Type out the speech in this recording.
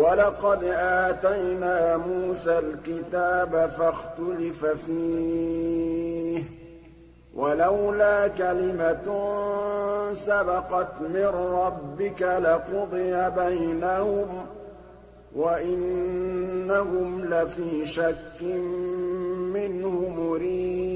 وَلَقَدْ آتَيْنَا مُوسَى الْكِتَابَ فَاخْتُلِفَ فِيهِ ۚ وَلَوْلَا كَلِمَةٌ سَبَقَتْ مِن رَّبِّكَ لَقُضِيَ بَيْنَهُمْ ۚ وَإِنَّهُمْ لَفِي شَكٍّ مِّنْهُ مُرِيبٍ